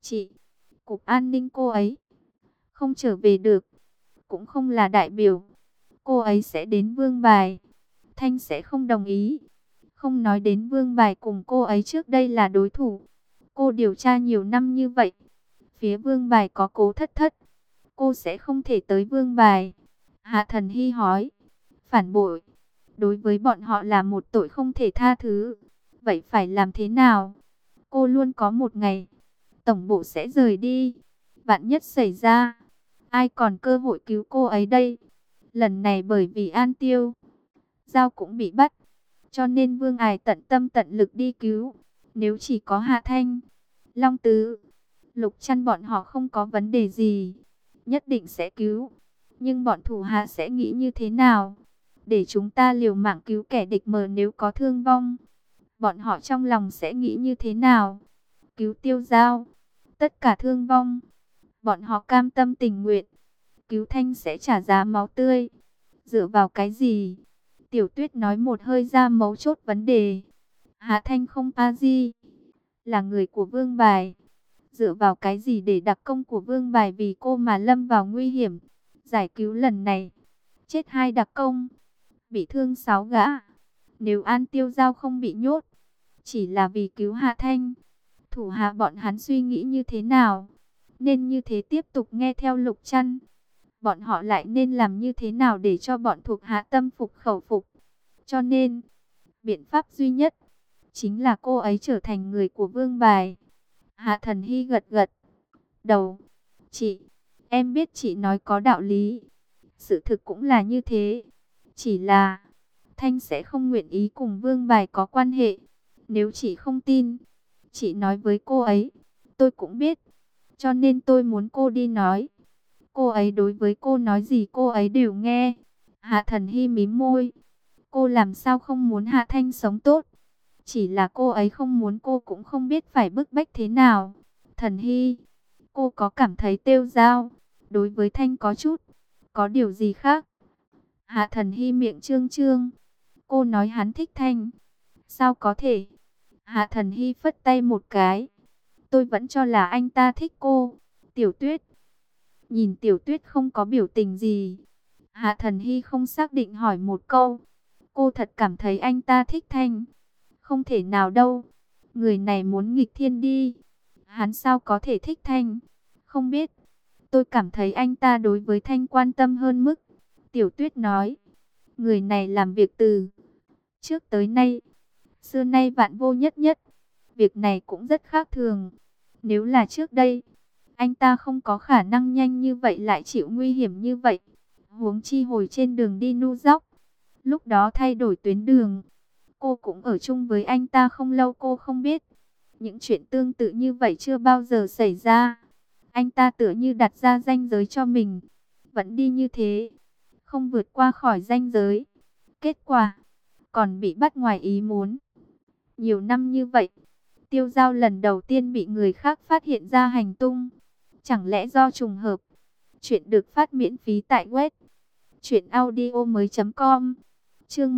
Cục an ninh cô ấy không trở về được, cũng không là đại biểu cô ấy sẽ đến Vương Bài. Thanh sẽ không đồng ý. Không nói đến Vương Bài cùng cô ấy trước đây là đối thủ. Cô điều tra nhiều năm như vậy, phía Vương Bài có Cố Thất Thất, cô sẽ không thể tới Vương Bài. Hạ Thần Hy hỏi, phản bội đối với bọn họ là một tội không thể tha thứ. Vậy phải làm thế nào? Cô luôn có một ngày tổng bộ sẽ rời đi. Vạn nhất xảy ra, ai còn cơ hội cứu cô ấy đây? Lần này bởi vì An Tiêu Giao cũng bị bắt, cho nên Vương Ải tận tâm tận lực đi cứu. Nếu chỉ có Hạ Thanh, Long Tứ, Lục Trăn bọn họ không có vấn đề gì, nhất định sẽ cứu. Nhưng bọn thủ hạ sẽ nghĩ như thế nào? Để chúng ta liều mạng cứu kẻ địch mờ nếu có thương vong, bọn họ trong lòng sẽ nghĩ như thế nào? Cứu Tiêu Giao, tất cả thương vong, bọn họ cam tâm tình nguyện. Cứu Thanh sẽ trả giá máu tươi. Dựa vào cái gì? Tiểu Tuyết nói một hơi ra mấu chốt vấn đề. Hạ Thanh không a di, là người của Vương Bài. Dựa vào cái gì để đặc công của Vương Bài vì cô mà lâm vào nguy hiểm? Giải cứu lần này, chết 2 đặc công, bị thương 6 gã. Nếu An Tiêu Giao không bị nhốt, chỉ là vì cứu Hạ Thanh, thủ hạ bọn hắn suy nghĩ như thế nào? Nên như thế tiếp tục nghe theo Lục Trăn, bọn họ lại nên làm như thế nào để cho bọn thuộc hạ tâm phục khẩu phục. Cho nên, biện pháp duy nhất chính là cô ấy trở thành người của Vương Bài. Hạ Thần Hy gật gật đầu. Chị, em biết chị nói có đạo lý. Sự thực cũng là như thế. Chỉ là Thanh sẽ không nguyện ý cùng Vương Bài có quan hệ. Nếu chị không tin, chị nói với cô ấy. Tôi cũng biết. Cho nên tôi muốn cô đi nói. Cô ấy đối với cô nói gì cô ấy đều nghe. Hạ Thần Hy mím môi. Cô làm sao không muốn Hạ Thanh sống tốt. Chỉ là cô ấy không muốn, cô cũng không biết phải bức bách thế nào. Thần Hy, cô có cảm thấy Têu Giao đối với Thanh có điều gì khác? Hạ Thần Hy miệng trương trương. Cô nói hắn thích Thanh. Sao có thể? Hạ Thần Hy phất tay một cái. Tôi vẫn cho là anh ta thích cô. Tiểu Tuyết. Nhìn Tiểu Tuyết không có biểu tình gì. Hạ Thần Hy không xác định hỏi một câu. Cô thật cảm thấy anh ta thích Thanh. Không thể nào đâu. Người này muốn nghịch thiên đi. Hắn sao có thể thích Thanh? Không biết. Tôi cảm thấy anh ta đối với Thanh quan tâm hơn mức. Tiểu Tuyết nói. Người này làm việc từ trước tới nay. Xưa nay vạn vô nhất nhất. Việc này cũng rất khác thường. Nếu là trước đây, anh ta không có khả năng nhanh như vậy lại chịu nguy hiểm như vậy. Huống chi hồi trên đường đi New York. Lúc đó thay đổi tuyến đường. Cô cũng ở chung với anh ta không lâu, cô không biết. Những chuyện tương tự như vậy chưa bao giờ xảy ra. Anh ta tựa như đặt ra ranh giới cho mình. Vẫn đi như thế. Không vượt qua khỏi ranh giới. Kết quả, còn bị bắt ngoài ý muốn. Nhiều năm như vậy, Tiêu Giao lần đầu tiên bị người khác phát hiện ra hành tung. Chẳng lẽ do trùng hợp? Chuyện được phát miễn phí tại web truyệnaudiomoi.com. Chương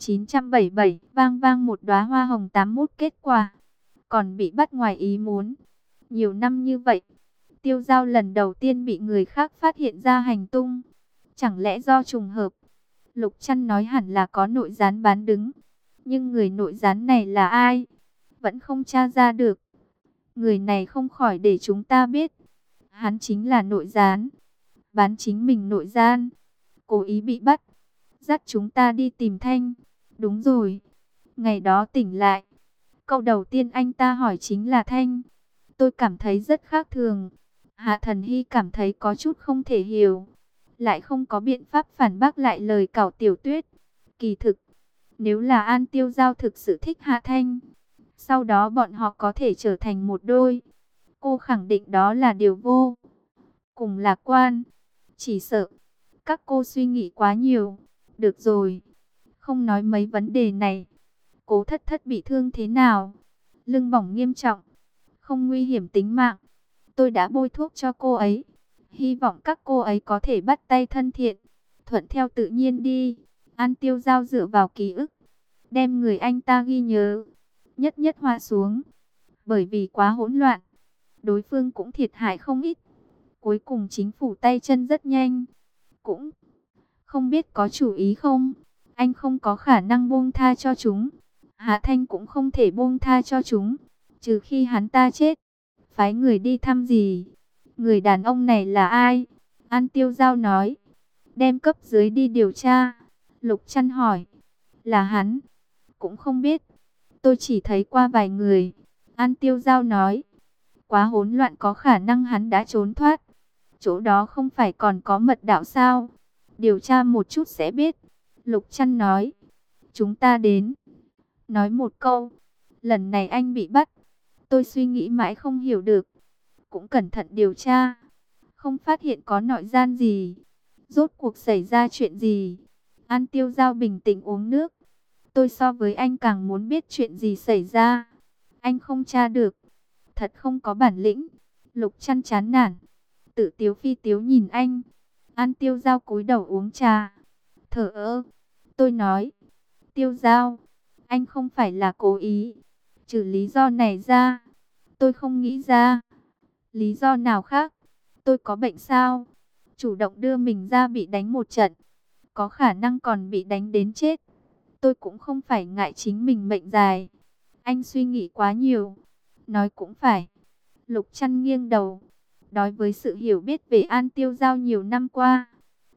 1977, vang vang một đóa hoa hồng 81 kết quả. Còn bị bắt ngoài ý muốn. Nhiều năm như vậy, Tiêu Giao lần đầu tiên bị người khác phát hiện ra hành tung. Chẳng lẽ do trùng hợp? Lục Trăn nói hẳn là có nội gián bán đứng. Nhưng người nội gián này là ai? Vẫn không tra ra được. Người này không khỏi để chúng ta biết. Hắn chính là nội gián. Bán chính mình nội gian. Cố ý bị bắt. Dắt chúng ta đi tìm Thanh. Đúng rồi. Ngày đó tỉnh lại. Câu đầu tiên anh ta hỏi chính là Thanh. Tôi cảm thấy rất khác thường. Hạ Thần Hy cảm thấy có chút không thể hiểu. Lại không có biện pháp phản bác lại lời cảo Tiểu Tuyết. Kỳ thực, nếu là An Tiêu Giao thực sự thích Hạ Thanh, sau đó bọn họ có thể trở thành một đôi. Cô khẳng định đó là điều vô cùng lạc quan. Chỉ sợ các cô suy nghĩ quá nhiều. Được rồi, không nói mấy vấn đề này. Cố Thất Thất bị thương thế nào? Lưng bỏng nghiêm trọng, không nguy hiểm tính mạng. Tôi đã bôi thuốc cho cô ấy. Hy vọng các cô ấy có thể bắt tay thân thiện, thuận theo tự nhiên đi. An Tiêu Giao dựa vào ký ức, đem người anh ta ghi nhớ, nhất nhất hoa xuống. Bởi vì quá hỗn loạn, đối phương cũng thiệt hại không ít. Cuối cùng chính phủ tay chân rất nhanh. Cũng không biết có chủ ý không? Anh không có khả năng buông tha cho chúng. Hạ Thanh cũng không thể buông tha cho chúng. Trừ khi hắn ta chết. Phái người đi thăm gì? Người đàn ông này là ai? An Tiêu Giao nói. Đem cấp dưới đi điều tra. Lục Trăn hỏi. Là hắn? Cũng không biết. Tôi chỉ thấy qua vài người. An Tiêu Giao nói. Quá hỗn loạn, có khả năng hắn đã trốn thoát. Chỗ đó không phải còn có mật đạo sao? Điều tra một chút sẽ biết. Lục Trăn nói. Chúng ta đến. Nói một câu. Lần này anh bị bắt. Tôi suy nghĩ mãi không hiểu được. Cũng cẩn thận điều tra. Không phát hiện có nội gian gì. Rốt cuộc xảy ra chuyện gì? An Tiêu Giao bình tĩnh uống nước. Tôi so với anh càng muốn biết chuyện gì xảy ra. Anh không tra được. Thật không có bản lĩnh. Lục Trăn chán nản. Tự tiếu phi tiếu nhìn anh. An Tiêu Giao cúi đầu uống trà. Thở ơ. Tôi nói. Tiêu Giao. Anh không phải là cố ý. Trừ lý do này ra, tôi không nghĩ ra. Lý do nào khác? Tôi có bệnh sao? Chủ động đưa mình ra bị đánh một trận. Có khả năng còn bị đánh đến chết. Tôi cũng không phải ngại chính mình mệnh dài. Anh suy nghĩ quá nhiều. Nói cũng phải. Lục Trăn nghiêng đầu. Đối với sự hiểu biết về An Tiêu Giao nhiều năm qua,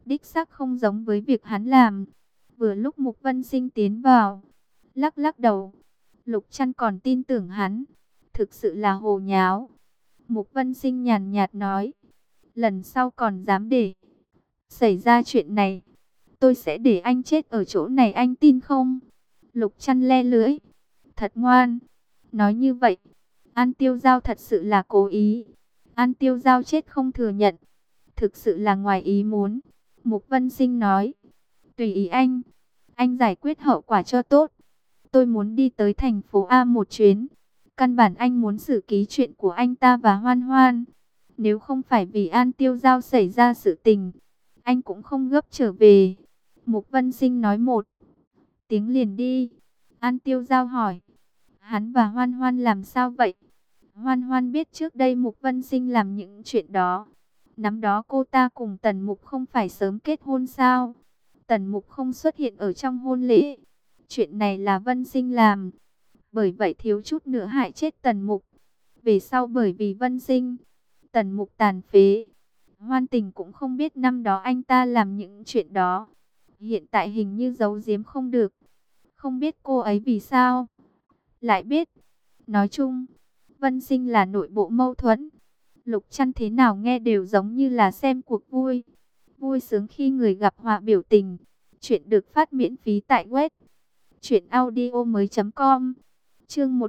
đích xác không giống với việc hắn làm. Vừa lúc Mục Vân Sinh tiến vào, lắc lắc đầu. Lục Trăn còn tin tưởng hắn, thực sự là hồ nháo. Mục Vân Sinh nhàn nhạt nói, lần sau còn dám để xảy ra chuyện này, tôi sẽ để anh chết ở chỗ này, anh tin không? Lục Trăn le lưỡi, thật ngoan. Nói như vậy, An Tiêu Giao thật sự là cố ý. An Tiêu Giao chết không thừa nhận, thực sự là ngoài ý muốn. Mục Vân Sinh nói, tùy ý anh giải quyết hậu quả cho tốt. Tôi muốn đi tới thành phố A một chuyến. Căn bản anh muốn xử ký chuyện của anh ta và Hoan Hoan. Nếu không phải vì An Tiêu Giao xảy ra sự tình, anh cũng không gấp trở về. Mục Vân Sinh nói một tiếng liền đi. An Tiêu Giao hỏi, hắn và Hoan Hoan làm sao vậy? Hoan Hoan biết trước đây Mục Vân Sinh làm những chuyện đó. Năm đó cô ta cùng Tần Mục không phải sớm kết hôn sao? Tần Mục không xuất hiện ở trong hôn lễ. Chuyện này là Vân Sinh làm. Bởi vậy thiếu chút nữa hại chết Tần Mục. Về sau bởi vì Vân Sinh, Tần Mục tàn phế. Hoan Tình cũng không biết năm đó anh ta làm những chuyện đó. Hiện tại hình như giấu giếm không được. Không biết cô ấy vì sao lại biết. Nói chung, Vân Sinh là nội bộ mâu thuẫn. Lục Trăn thế nào nghe đều giống như là xem cuộc vui. Vui sướng khi người gặp họa biểu tình. Chuyện được phát miễn phí tại web truyệnaudiomoi.com. Chương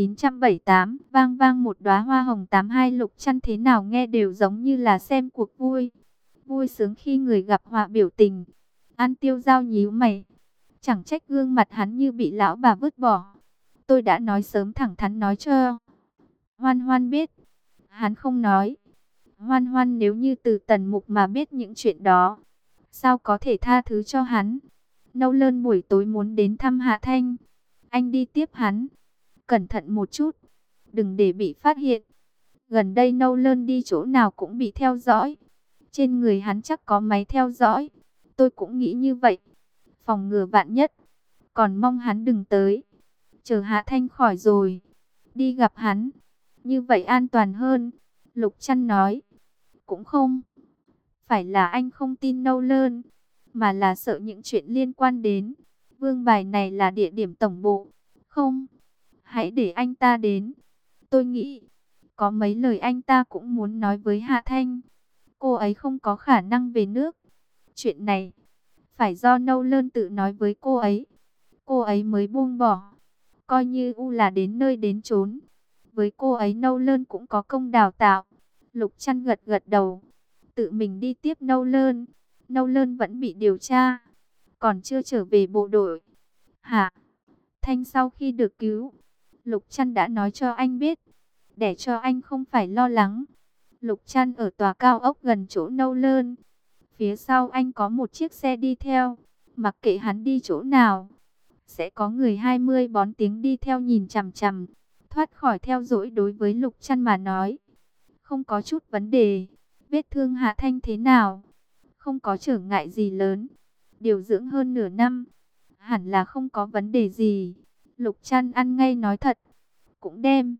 1978, vang vang một đóa hoa hồng 82. Lục Trăn thế nào nghe đều giống như là xem cuộc vui. Vui sướng khi người gặp họa biểu tình. An Tiêu Giao nhíu mày. Chẳng trách gương mặt hắn như bị lão bà vứt bỏ. Tôi đã nói sớm, thẳng thắn nói cho Hoan Hoan biết. Hắn không nói. Hoan Hoan nếu như từ Tần Mục mà biết những chuyện đó, sao có thể tha thứ cho hắn? Nâu Lơn buổi tối muốn đến thăm Hạ Thanh. Anh đi tiếp hắn. Cẩn thận một chút, đừng để bị phát hiện. Gần đây Nâu Lơn đi chỗ nào cũng bị theo dõi. Trên người hắn chắc có máy theo dõi. Tôi cũng nghĩ như vậy. Phòng ngừa vạn nhất. Còn mong hắn đừng tới. Chờ Hạ Thanh khỏi rồi, đi gặp hắn. Như vậy an toàn hơn. Lục Trăn nói. Cũng không phải là anh không tin Nâu Lơn, mà là sợ những chuyện liên quan đến Vương Bài này là địa điểm tổng bộ. Không, hãy để anh ta đến. Tôi nghĩ có mấy lời anh ta cũng muốn nói với Hạ Thanh. Cô ấy không có khả năng về nước. Chuyện này phải do Nâu Lơn tự nói với cô ấy mới buông bỏ. Coi như là đến nơi đến chốn. Với cô ấy Nâu Lơn cũng có công đào tạo. Lục Trăn gật gật đầu. Tự mình đi tiếp Nâu Lơn. Nâu Lơn vẫn bị điều tra, còn chưa trở về bộ đội. Hạ Thanh sau khi được cứu, Lục Trăn đã nói cho anh biết, để cho anh không phải lo lắng. Lục Trăn ở tòa cao ốc gần chỗ Nâu Lơn. Phía sau anh có một chiếc xe đi theo. Mặc kệ hắn đi chỗ nào, sẽ có người 20 bón tiếng đi theo nhìn chằm chằm. Thoát khỏi theo dõi đối với Lục Trăn mà nói, không có chút vấn đề. Vết thương Hạ Thanh thế nào? Không có trở ngại gì lớn. Điều dưỡng hơn nửa năm, hẳn là không có vấn đề gì. Lục Trăn ăn ngay nói thật. Cũng đem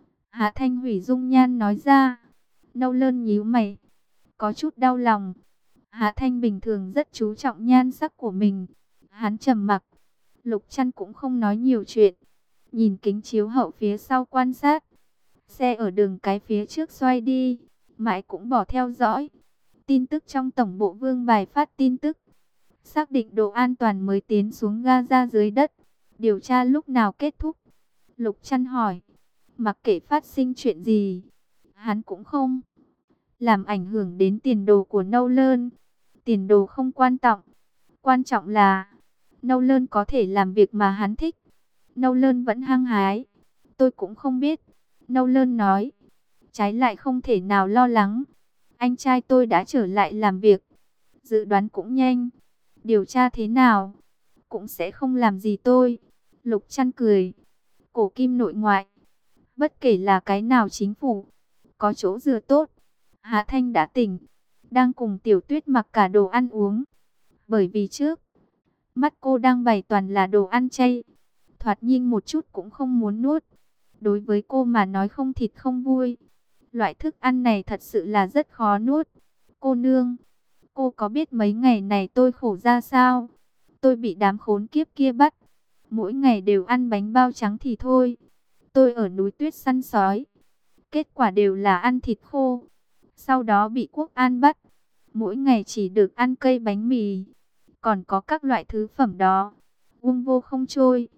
Hạ Thanh hủy dung nhan nói ra. Nâu Lơn nhíu mày, có chút đau lòng. Hạ Thanh bình thường rất chú trọng nhan sắc của mình. Hắn trầm mặc. Lục Trăn cũng không nói nhiều chuyện. Nhìn kính chiếu hậu phía sau quan sát. Xe ở đường cái phía trước xoay đi, mãi cũng bỏ theo dõi. Tin tức trong tổng bộ Vương Bài phát tin tức, xác định độ an toàn mới tiến xuống Gaza dưới đất. Điều tra lúc nào kết thúc? Lục Trăn hỏi. Mặc kệ phát sinh chuyện gì, hắn cũng không làm ảnh hưởng đến tiền đồ của Nâu Lơn. Tiền đồ không quan trọng, quan trọng là Nâu Lơn có thể làm việc mà hắn thích. Nâu Lơn vẫn hăng hái. Tôi cũng không biết. Nâu Lơn nói. Trái lại không thể nào lo lắng. Anh trai tôi đã trở lại làm việc. Dự đoán cũng nhanh. Điều tra thế nào cũng sẽ không làm gì tôi. Lục Trăn cười. Cổ kim nội ngoại, bất kể là cái nào chính phủ, có chỗ dựa tốt. Hạ Thanh đã tỉnh, đang cùng Tiểu Tuyết mặc cả đồ ăn uống. Bởi vì trước mắt cô đang bày toàn là đồ ăn chay, thoạt nhìn một chút cũng không muốn nuốt. Đối với cô mà nói không thịt không vui. Loại thức ăn này thật sự là rất khó nuốt. Cô nương, Cô có biết mấy ngày này tôi khổ ra sao? Tôi bị đám khốn kiếp kia bắt. Mỗi ngày đều ăn bánh bao trắng thì thôi. Tôi ở núi tuyết săn sói. Kết quả đều là ăn thịt khô. Sau đó bị quốc an bắt. Mỗi ngày chỉ được ăn cây bánh mì. Còn có các loại thứ phẩm đó. Vô không trôi.